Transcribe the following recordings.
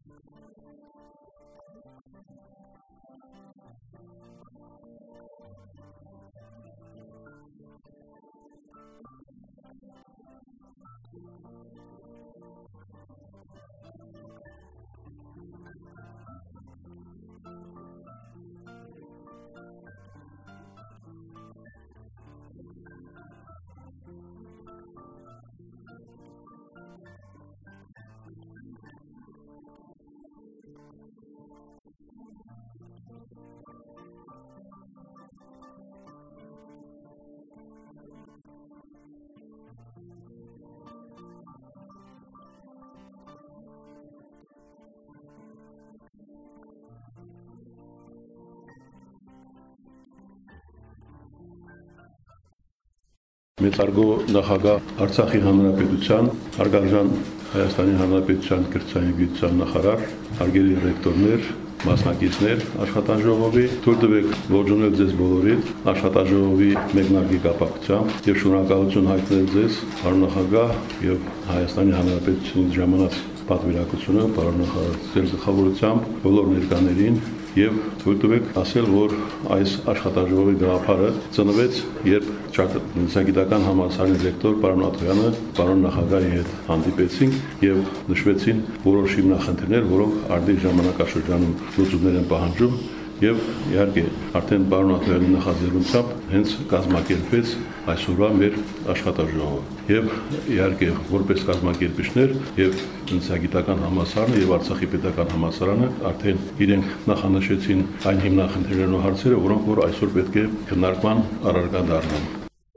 Մեծարգո նախագահ Արցախի հանրապետության, հարգարժան Հայաստանի հանրապետության կրթության և գիտության նախարար, հարգելի ռեկտորներ, մասնակիցներ աշխատաժողովի, թույլ տվեք ողջունել ձեզ բոլորին աշխատաժողովի մեկնարկի կապակցությամբ եւ շնորհակալություն հայտնել ձեզ, պարոն նախագահ եւ Հայաստանի հանրապետությունից ժամանած պատվիրակությունը, պարոն նախարար, ձեր գլխավորությամբ բոլոր ներկաներին եւ թույլ տվեք ասել, որ այս աշխատաժողովի գաղափարը ծնվեց, երբ Ճարտարագիտական համալսարանի ռեկտոր պարոն Աթոյանը պարոն նախագահի հետ հանդիպեցինք եւ նշվեցին որոշ հիմնախնդիրներ, որոնք արդի ժամանակաշրջանում լուծումներ են պահանջում եւ իհարկե արդեն պարոն Աթոյանի նախաձեռնությամբ հենց կազմակերպվեց այսօրվա մեր աշխատաժողովը եւ իհարկե որպես կազմակերպիչներ եւ Ճարտարագիտական համալսարանը եւ Արցախի պետական համալսարանը արդեն իրենք նախանշեցին այն հիմնախնդիրներն ու հարցերը, որոնք որ այսօր պետք է քննարկման առարկա դառնան։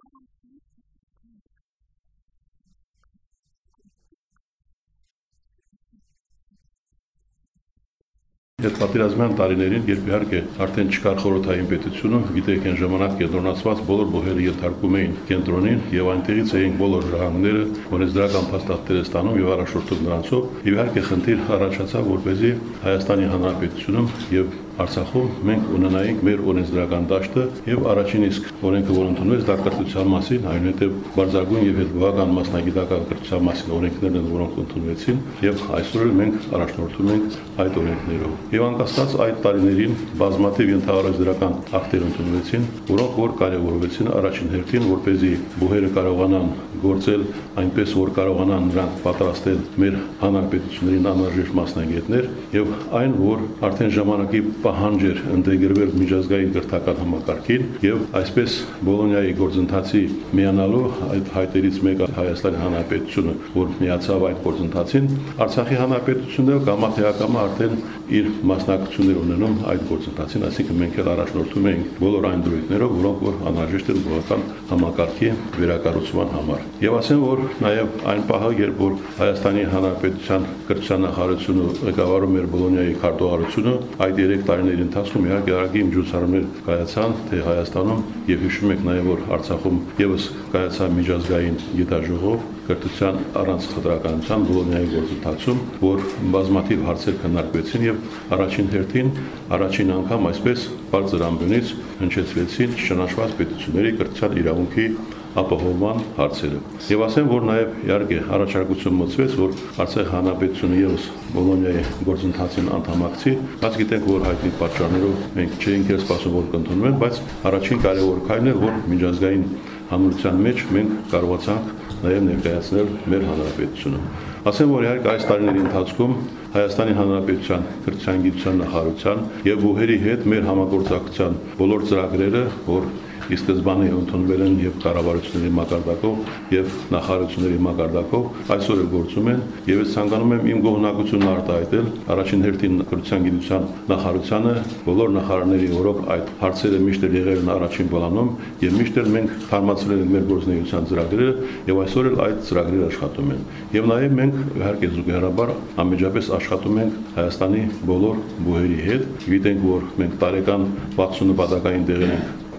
Այդ պատերազմյան տարիներին, երբ իհարկե արդեն չկար խորհրդային պետությունը, գիտեք այն ժամանակ կենտրոնացված բոլոր բողերը ենթարկվում էին կենտրոնին եւ այնտեղից էին բոլոր ժողովները, օրենսդրական փաստաթղթերը ստանում եւ առաջորդում նրանցով։ Եվ իհարկե խնդիր առաջացավ, որպեսզի Հայաստանի Հանրապետությունում եւ Արցախում մենք ունենայինք մեր օրենսդրական դաշտը եւ առաջին իսկ օրենքը, որ ընդունվեց, դա կրթության մասին, այնուհետեւ բարձրագույն եւ հետգուղական մասնագիտական կրթության մասին օրենքներն են, որոնք ընդունվեցին եւ այսօր էլ մենք առաջնորդում ենք այդ օրենքներով։ Եվ անկասկած այդ տարիներին բազմաթիվ ենթահարցական ակտեր ընդունվեցին, որոնք որ կարևորվեցին առաջին հերթին, որպեսզի բուհերը կարողանան գործել այնպես, որ կարողանան նրանք պատրաստել մեր հանրապետություններին անհրաժեշտ մասնագետներ եւ այն, որ արդեն ժամանակի պահանջ էր ինտեգրվել միջազգային կրթական համակարգին եւ այսպես Բոլոնիայի գործընթացի միանալու այդ հայտերից մեկը Հայաստանի Հանրապետությունը, որ միացավ այդ գործընթացին, Արցախի Հանրապետությունը կամա արդեն իր մասնակցություններ ունենում այդ գործընթացին, այսինքն մենք էլ առաջնորդում ենք բոլոր այն դրույթներով, որոնք որ անհրաժեշտ են բողոքական համակարգի վերակառուցման համար։ Եվ ասեմ, որ նաեւ այն պահը, երբ որ Հայաստանի Հանրապետության կրթության նախարարությունը ղեկավարում էր Բոլոնիայի քարտուղարությունը, այդ 3 տարիների ընթացքում իհարկե արագի միջոցառումներ կայացան թե Հայաստանում եւ հիշում եք նաեւ որ Արցախում եւս կայացավ միջազգային գիտաժողով կրթության առանց խտրականության Բոլոնիայի գործընթացում, որ բազմաթիվ հարցեր քննարկվեցին եւ առաջին հերթին առաջին անգամ այսպես բարձր ամբյոնից հնչեցվեցին ճանաչված պետությունների կրթության իրավունքի ապահովման հարցերը։ Եվ ասեմ, որ նաև իհարկե առաջարկություն մոծվեց, որ Արցախի Հանրապետությունը ևս Բոլոնիայի գործընթացին անդամակցի, բայց գիտենք, որ հայտնի պատճառներով մենք չէինք սպասում, որ կընդունվեն, բայց առաջին կարևոր քայլն էր, որ միջազգային հանրության մեջ մենք կարողացանք նաև ներկայացնել մեր հանրապետությունը։ Ասեմ, որ իհարկե այս տարիների ընթացքում Հայաստանի Հանրապետության կրթության գիտության նախարարության եւ բուհերի հետ մեր համագործակցության բոլոր ծրագրերը, որ ի սկզբանե ընդունվել են եւ կառավարությունների մակարդակով եւ նախարարությունների մակարդակով այսօր էլ գործում են եւ ես ցանկանում եմ իմ գոհունակությունն արտահայտել առաջին հերթին կրթության գիտության նախարարությանը բոլոր նախարարների, որոնք այդ հարցերը միշտ էլ եղել են առաջին պլանում եւ միշտ էլ մենք թարմացրել ենք մեր գործունեության ծրագրերը եւ այսօր էլ այդ ծրագրերը աշխատում են եւ նաեւ մենք իհարկե զուգահեռաբար անմիջապես աշխատում ենք Հայաստանի բոլոր բուհերի հետ գիտենք որ մենք տարեկան 60 նպատակային դեղեր ենք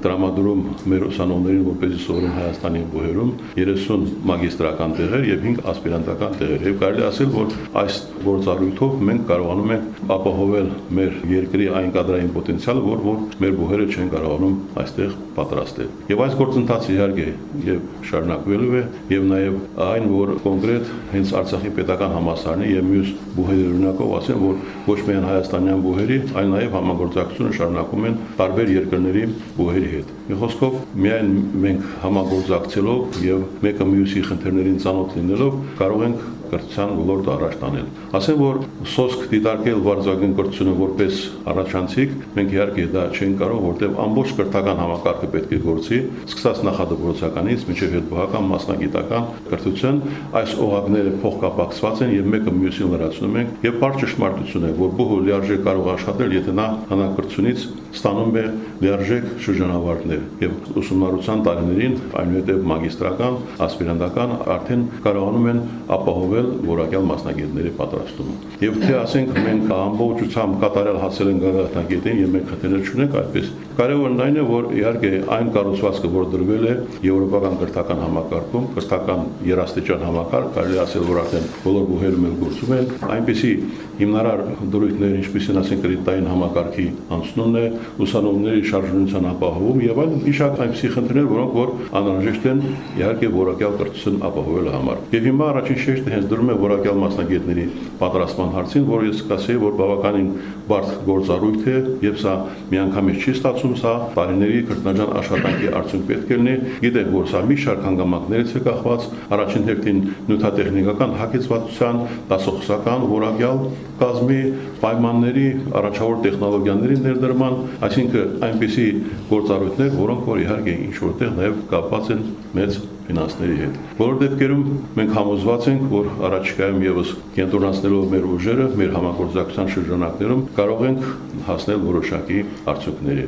տրամադրում մեր ուսանողներին, որպեսզի սովորեն Հայաստանի բուհերում 30 մագիստրական տեղեր եւ 5 ասպիրանտական տեղեր։ Եվ կարելի ասել, որ այս գործառույթով մենք կարողանում ենք ապահովել մեր երկրի այն կադրային պոտենցիալը, որ մեր բուհերը չեն կարողանում այստեղ պատրաստել։ Եվ այս գործընթացը իհարկե եւ շարունակվելու է եւ նաեւ այն, որ կոնկրետ հենց Արցախի պետական համալսարանի եւ մյուս բուհերի օրինակով ասեմ, որ ոչ միայն հայաստանյան բուհերի, այլ նաեւ համագործակցությունը շարունակում են տարբեր երկրների բուհերի հետ։ Մի խոսքով, միայն մենք համագործակցելով եւ մեկը մյուսի խնդիրներին ծանոթ լինելով կարող ենք կրթության ոլորտը առաջ տանել։ Ասեմ, որ սոսկ դիտարկել վարձակին կրթությունը որպես առաջանցիկ, մենք իհարկե դա չենք կարող, որտեղ ամբողջ կրթական համակարգը պետք է գործի, սկսած նախադպրոցականից մինչև հետբուհական մասնագիտական կրթություն, այս օղակները փոխկապակցված են եւ մեկը մյուսին լրացնում են եւ բարձր ճշմարտություն է, որ բուհը լիարժեք կարող աշխատել, եթե նա հանակրթությունից ստանում է լիարժեք շրջանավարտներ եւ ուսումնառության տարիներին, այնուհետեւ մագիստրական, ասպիրանտական արդեն կարողանում են ապահովել որակյալ մասնագետների պատրաստումը։ Եվ թե ասենք մենք ամբողջությամբ կատարել հասել ենք գագաթնակետին եւ մենք խնդիրներ չունենք, այդպես կարևորն այն է, որ իհարկե այն կառուցվածքը, որ դրվել է եվրոպական կրթական համակարգում, կրթական երաստիճան համակարգ, կարելի ասել, որ արդեն բոլոր բուհերում էլ գործում են, այնպիսի հիմնարար դրույթներ, ինչպիսին ասենք կրեդիտային համակարգի անցնումն է, ուսանողների շարժունության ապահովում եւ այլն իշակ այնպիսի խնդիրներ, որոնք որ անհրաժեշտ են իհարկե որակյալ կրթություն ապահովելու համար։ Եվ հիմա առաջին շեշտը հենց դրում է որակյալ մասնագետների պատրաստման հարցին, որ ես կասեի, որ բավականին բարդ գործառույթ է եւ սա միանգամից չի ստացվում, սա տարիների կրթնական աշխատանքի արդյունք պետք է լինի։ Գիտեք, որ սա մի շարք հանգամանքներից է կախված, առաջին հերթին նյութատեխնիկական հագեցվածության, դասախոսական որակյալ կազմի պայմանների, առաջավոր տեխնոլոգիաների ներդրման, այսինքն այնպիսի գործառույթներ, որոնք որ իհարկե ինչ որտեղ նաև կապված են մեծ ֆինանսների հետ։ Բոլոր դեպքերում մենք համոզված ենք, որ առաջիկայում եւս կենտրոնացնելով մեր ուժերը, մեր համագործակցության շրջանակներում կարող ենք հասնել որոշակի արդյունքների։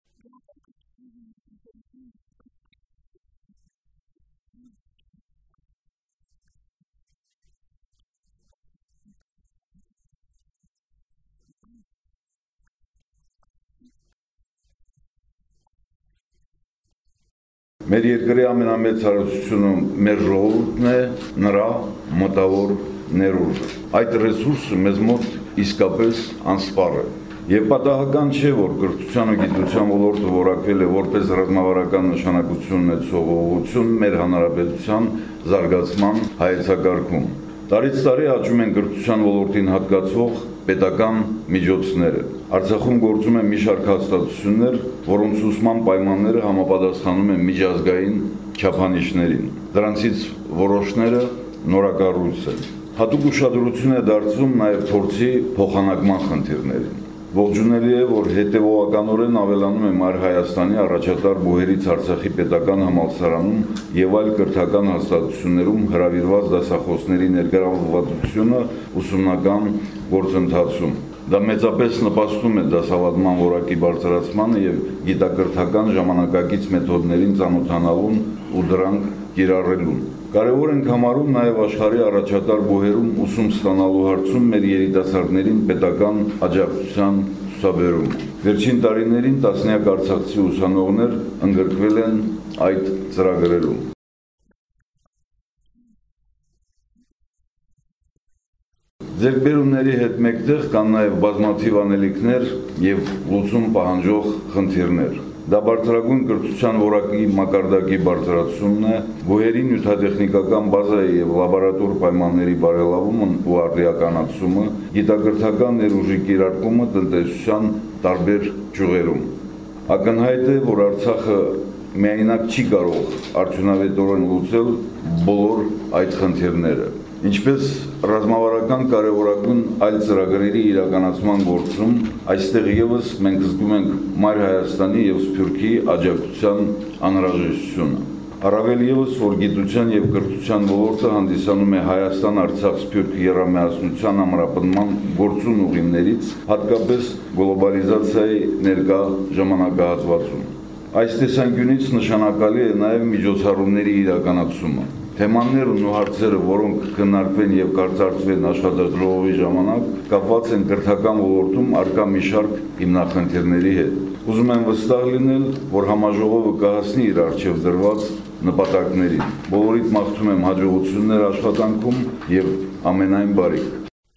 Մեր երկրի ամենամեծ հարստությունը մեր ժողովուրդն է, նրա մտավոր ներուժը։ Այդ ռեսուրսը մեզ մոտ իսկապես անսպառ է։ Եվ պատահական չէ, որ կրթության ու գիտության ոլորտը որակվել է որպես ռազմավարական նշանակություն ունեցող ուղղություն մեր հանրապետության զարգացման հայեցակարգում։ Տարից տարի աճում են կրթության ոլորտին հատկացվող պետական միջոցները։ Արցախում գործում են մի շարք հաստատություններ, որոնց ուսման պայմանները համապատասխանում են միջազգային չափանիշներին։ Դրանցից որոշները նորակառույց են։ Հատուկ ուշադրություն է դարձվում նաև փորձի փոխանակման խնդիրներին։ Ողջունելի է, որ հետևողականորեն ավելանում է Մայր Հայաստանի առաջատար բուհերից Արցախի պետական համալսարանում եւ այլ կրթական հաստատություններում հրավիրված դասախոսների ներգրավվածությունը ուսումնական գործընթացում։ Դա մեծապես նպաստում է դասավանդման որակի բարձրացմանը եւ գիտակրթական ժամանակակից մեթոդներին ծանոթանալուն ու դրանք կիրառելուն։ Կարևոր ենք համարում նաև աշխարհի առաջատար բուհերում ուսում ստանալու հարցում մեր երիտասարդներին պետական աջակցության ցուցաբերում։ Վերջին տարիներին տասնյակ արցախցի ուսանողներ ընդգրկվել են այդ ծրագրերում։ Ձեռքբերումների հետ մեկտեղ կան նաև բազմաթիվ անելիքներ եւ լուծում պահանջող խնդիրներ։ Դա բարձրագույն կրթության որակի մակարդակի բարձրացումն է, բուհերի նյութատեխնիկական բազայի եւ լաբորատոր պայմանների բարելավումն ու արդիականացումը, գիտակրթական ներուժի կիրարկումը տնտեսության տարբեր ճյուղերում։ Ակնհայտ է, որ Արցախը միայնակ չի կարող արդյունավետորեն լուծել բոլոր այդ խնդիրները։ Ինչպես ռազմավարական կարևորագույն այլ ծրագրերի իրականացման գործում, այստեղ եւս մենք զգում ենք Մայր Հայաստանի եւ Սփյուռքի աջակցության անհրաժեշտությունը։ Առավել եւս, որ գիտության եւ կրթության ոլորտը հանդիսանում է Հայաստան-Արցախ-Սփյուռք եռամիասնության ամրապնդման գործուն ուղիներից, հատկապես գլոբալիզացիայի ներկա ժամանակահատվածում։ Այս տեսանկյունից նշանակալի է նաեւ միջոցառումների իրականացումը։ Թեմաներն ու հարցերը, որոնք քննարկվեն եւ կարծրատվեն աշխատաժողովի ժամանակ, կապված են կրթական ոլորտում առկա մի շարք հիմնախնդիրների հետ։ Ուզում եմ վստահ լինել, որ համաժողովը կհասնի իր առջև դրված նպատակներին։ Բոլորիդ մաղթում եմ հաջողություններ աշխատանքում եւ ամենայն բարիք։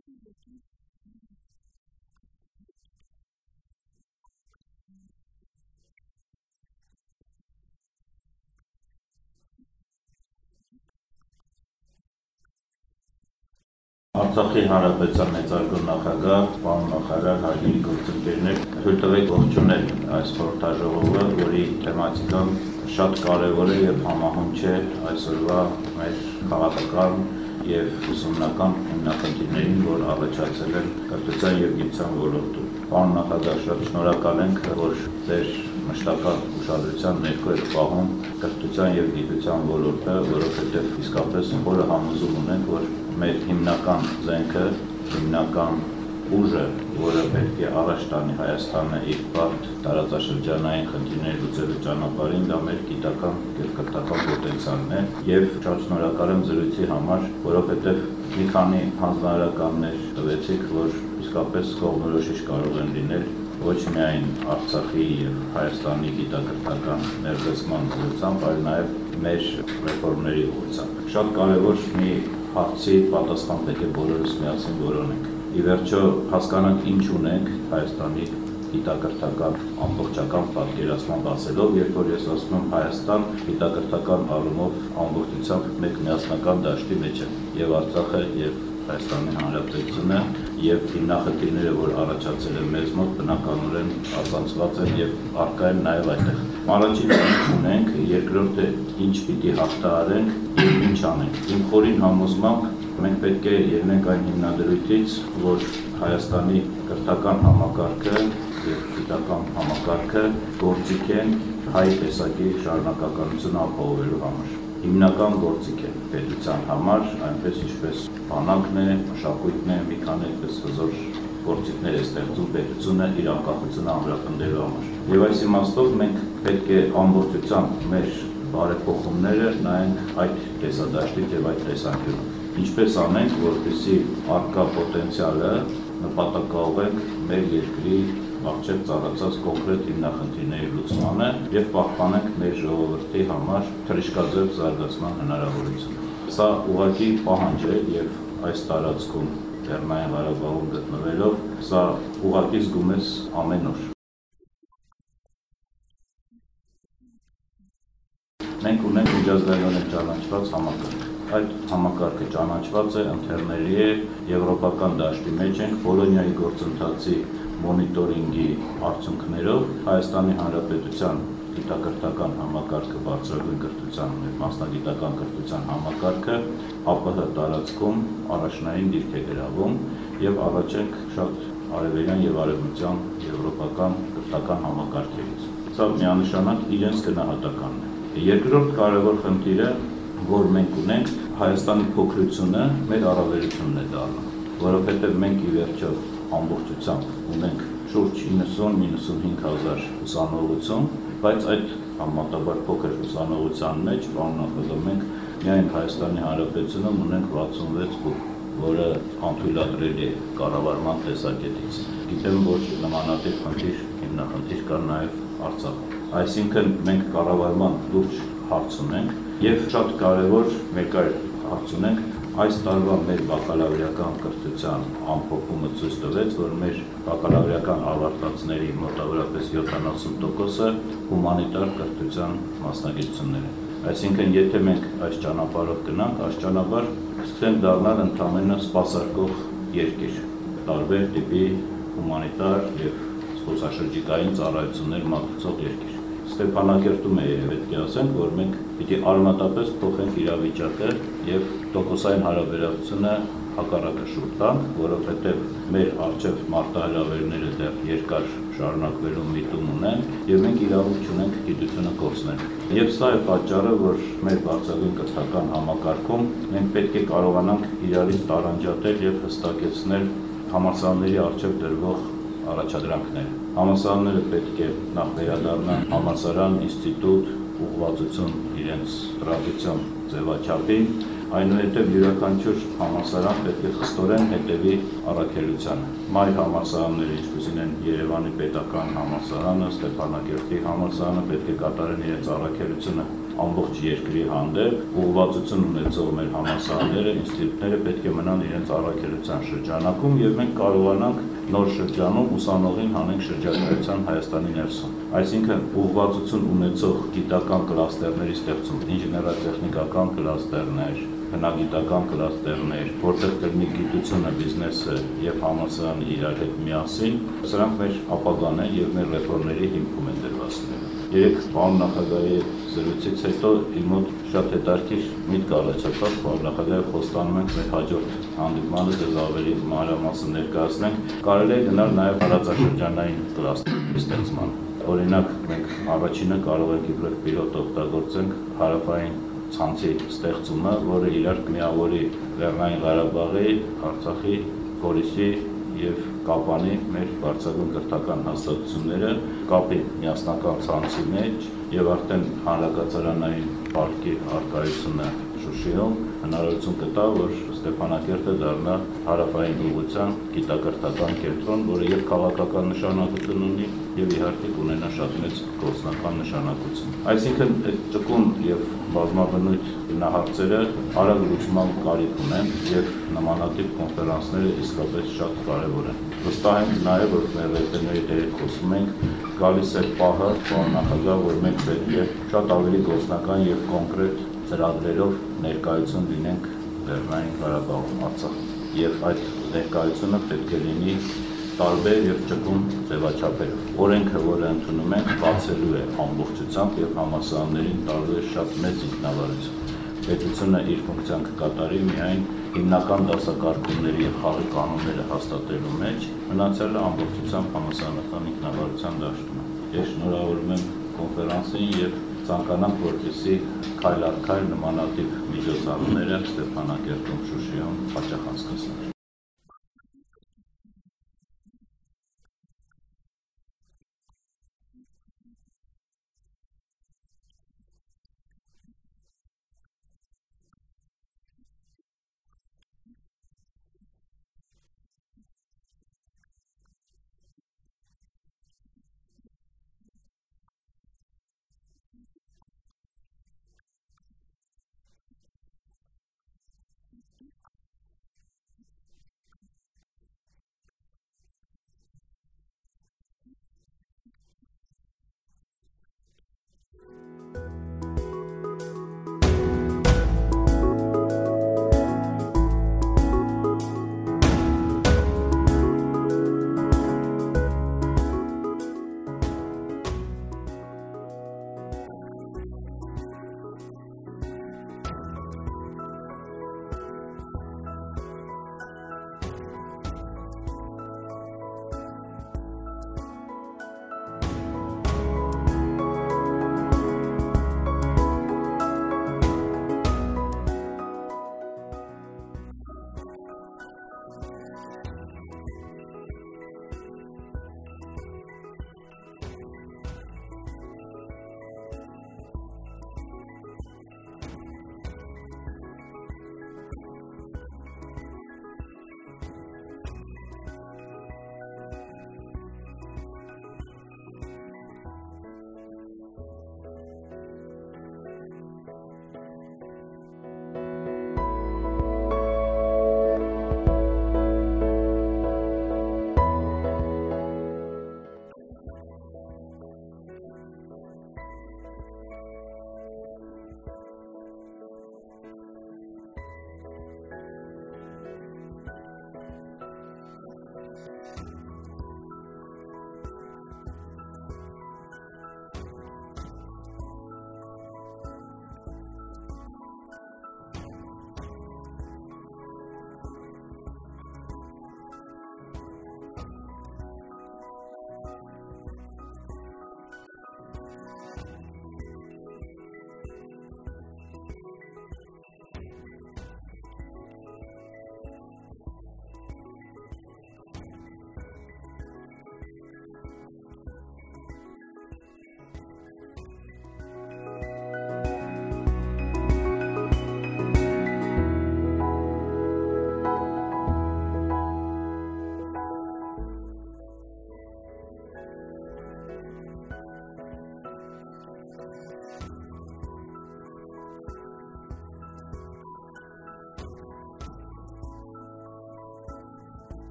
Արցախի հանրապետության մեծարգո նախագահ, պարոն նախարար, հարգելի գործընկերներ, թույլ տվեք ողջունել այս խորհրդաժողովը, որի թեմատիկան շատ կարևոր է եւ համահունչ է այսօրվա մեր քաղաքական եւ ուսումնական հիմնախնդիրներին, որ առաջացել են կրթության եւ գիտության ոլորտում։ Պարոն նախագահ, շատ շնորհակալ ենք, որ ձեր մշտական ուշադրության ներքո եք պահում կրթության եւ գիտության ոլորտը, որովհետեւ իսկապես բոլորը համոզում ունենք, որ մեր հիմնական զենքը, հիմնական ուժը, որը պետք է առաջ տանի Հայաստանը իր բարդ տարածաշրջանային խնդիրների լուծելու ճանապարհին, դա մեր գիտական եւ կրթական պոտենցիալն է եւ շատ շնորհակալ եմ զրույցի համար, որովհետեւ մի քանի հանձնարարականներ տվեցիք, որ իսկապես կողմնորոշիչ կարող են լինել ոչ միայն Արցախի եւ Հայաստանի գիտակրթական ներդրման ուղղությամբ, այլ նաեւ մեր ռեֆորմների ուղղությամբ։ Շատ կարեւոր մի հարցի պատասխան պետք է բոլորս միասին որոնենք։ Ի վերջո հասկանանք ինչ ունենք Հայաստանի գիտակրթական ամբողջական պատկերացման ասելով, երբ որ ես ասում եմ Հայաստան գիտակրթական առումով ամբողջությամբ մեկ միասնական դաշտի մեջ է եւ Արցախը եւ Հայաստանի Հանրապետությունը եւ հիմնախնդիրները, որ առաջացել են մեզ մոտ, բնականորեն առանցված են եւ առկա են նաեւ այդտեղ։ Առաջինը ինչ ունենք, երկրորդը ինչ պիտի հաղթահարենք եւ ինչ անենք։ Իմ խորին համոզմամբ մենք պետք է ելնենք այն հիմնադրույթից, որ Հայաստանի կրթական համակարգը եւ գիտական համակարգը գործիք են հայ տեսակի շարունակականությունը ապահովելու համար։ Հիմնական գործիք է պետության համար, այնպես ինչպես բանակն է, մշակույթն է, մի քանի այդպես հզոր գործիքներ է ստեղծում պետությունը իր անկախությունը ամրապնդելու համար։ Եվ այս իմաստով մենք պետք է ամբողջությամբ մեր բարեփոխումները նայենք այդ տեսադաշտից եւ այդ տեսանկյունից։ Ինչպես անենք, որպեսզի առկա պոտենցիալը նպատակաուղենք մեր երկրի առջև ծառացած կոնկրետ հիմնախնդիրների լուծմանը եւ պահպանենք մեր ժողովրդի համար թռիչքաձև զարգացման հնարավորությունը։ Սա ուղղակի պահանջ է եւ այս տարածքում Լեռնային Ղարաբաղում գտնվելով սա ուղղակի զգում ես ամեն օր։ Մենք ունենք միջազգայինորեն ճանաչված համակարգ։ Այդ համակարգը ճանաչված է, ընթերների է, եվրոպական դաշտի մեջ ենք, Բոլոնիայի գործընթացի մոնիտորինգի արդյունքներով Հայաստանի Հանրապետության գիտակրթական համակարգը, բարձրագույն կրթության, մասնագիտական կրթության համակարգը ԱՊՀ տարածքում առաջնային դիրք է գրավում եւ առաջ ենք շատ արևելյան եւ արևմտյան եվրոպական կրթական համակարգերից։ Սա միանշանակ իրենց գնահատականն է։ Երկրորդ կարևոր խնդիրը, որ մենք ունենք, Հայաստանի փոքրությունը մեր առավելությունն է դառնում, որովհետեւ մենք ի վերջո ամբողջությամբ ունենք շուրջ 90-95 հազար ուսանողություն, բայց այդ համեմատաբար փոքր ուսանողության մեջ, պարոն նախագահ, մենք միայն Հայաստանի Հանրապետությունում ունենք 66 բուհ, որը անթույլատրելի է կառավարման տեսակետից։ Գիտեմ, որ նմանատիպ խնդիր, հիմնախնդիր կա նաև Արցախում։ Այսինքն մենք կառավարման լուրջ հարց ունենք եւ շատ կարեւոր մեկ այլ հարց ունենք, այս տարվա մեր բակալավրիական կրթության ամփոփումը ցույց տվեց, որ մեր բակալավրիական ավարտածների մոտավորապես 70%-ը հումանիտար կրթության մասնագիտություններ են։ Այսինքն, եթե մենք այս ճանապարհով գնանք, այս ճանապարհ սկսենք դառնալ ընդամենը սպասարկող երկիր, տարբեր տիպի հումանիտար եւ զբոսաշրջիկային ծառայություններ մատուցող երկիր։ Ստեփանակերտում է պետք է ասենք, որ մենք պիտի արմատապես փոխենք իրավիճակը եւ տոկոսային հարաբերակցությունը հակառակը շուրջ տանք, որովհետեւ մեր առջև մարտահրավերները դեռ երկար շարունակվելու միտում ունեն եւ մենք իրավունք չունենք գիտությունը կորցնել։ Եվ սա է պատճառը, որ մեր բարձրագույն կրթական համակարգում մենք պետք է կարողանանք իրարից տարանջատել եւ հստակեցնել համալսարանների առջև դրվող առաջադրանքները։ Համալսարանները պետք է նախ վերադառնան համալսարան, ինստիտուտ, ուղղվածություն իրենց տրադիցիոն ձևաչափին, այնուհետև յուրաքանչյուր համալսարան պետք է խստորեն հետևի առաքելությանը։ Մայր համալսարանները, ինչպիսին են Երևանի պետական համալսարանը, Ստեփանակերտի համալսարանը, պետք է կատարեն իրենց առաքելությունը ամբողջ երկրի հանդեպ, ուղղվածություն ունեցող մեր համալսարանները, ինստիտուտները պետք է մնան իրենց առաքելության շրջանակում եւ մենք կարողանանք նոր շրջանում ուսանողին հանենք շրջագայության Հայաստանի ներսում։ Այսինքն ուղղվածություն ունեցող գիտական կլաստերների ստեղծում, ինժեներատեխնիկական կլաստերներ, բնագիտական կլաստերներ, որտեղ կլինի գիտությունը, բիզնեսը եւ համալսարանը իրար հետ միասին, սրանք մեր ապագան են եւ մեր ռեֆորմների հիմքում են դրվածները։ Երեք պարոն նախագահի զրույցից հետո իմ մոտ շատ հետաքրքիր միտք առաջացավ, պարոն նախագահը խոստանում ենք մեր հաջորդ հանդիպմանը դες ավելի մանրամասն ներկայացնենք, կարելի է գնալ նաեւ տարածաշրջանային կլաստերի ստեղծման։ Օրինակ մենք առաջինը կարող ենք իբրև պիլոտ օգտագործենք հարավային ցանցի ստեղծումը, որը իրար կմիավորի Լեռնային Ղարաբաղի, Արցախի, Գորիսի եւ Կապանի մեր բարձրագույն կրթական հաստատությունները կապի միասնական ցանցի մեջ եւ արդեն հանրակացարանային պարկի արկայությունը Շուշիում հնարավորություն կտա, որ Ստեփանակերտը դառնա հարավային ուղղության գիտակրթական կենտրոն, որը եւ քաղաքական նշանակություն ունի եւ իհարկե կունենա շատ մեծ գործնական նշանակություն։ Այսինքն այդ ճկուն եւ բազմաբնույթ հիմնահարցերը արագ լուծման կարիք ունեն եւ նմանատիպ կոնֆերանսները իսկապես շատ կարեւոր են։ Վստահ եմ նաեւ, որ մեր ռեֆերների դերից խոսում ենք, գալիս է պահը, պարոն նախագահ, որ մենք պետք է շատ ավելի գործնական եւ կոնկրետ ծրագրերով ներկայություն լինենք Լեռնային Ղարաբաղում, Արցախում եւ այդ ներկայությունը պետք է լինի տարբեր եւ ճկուն ձևաչափերով։ Օրենքը, որը ընդունում ենք, բացելու է ամբողջությամբ եւ համալսարաններին տալու է շատ մեծ ինքնավարություն։ Պետությունը իր ֆունկցիան կկատարի միայն հիմնական դասակարգումների եւ խաղի կանոնները հաստատելու մեջ, մնացյալը ամբողջությամբ համալսարանական ինքնավարության դաշտում է։ Ես շնորհավորում եմ կոնֆերանսին եւ ցանկանանք, որպեսզի քայլ առ քայլ նմանատիպ միջոցառումները Ստեփանակերտում, Շուշիում հաճախ անցկացնեն։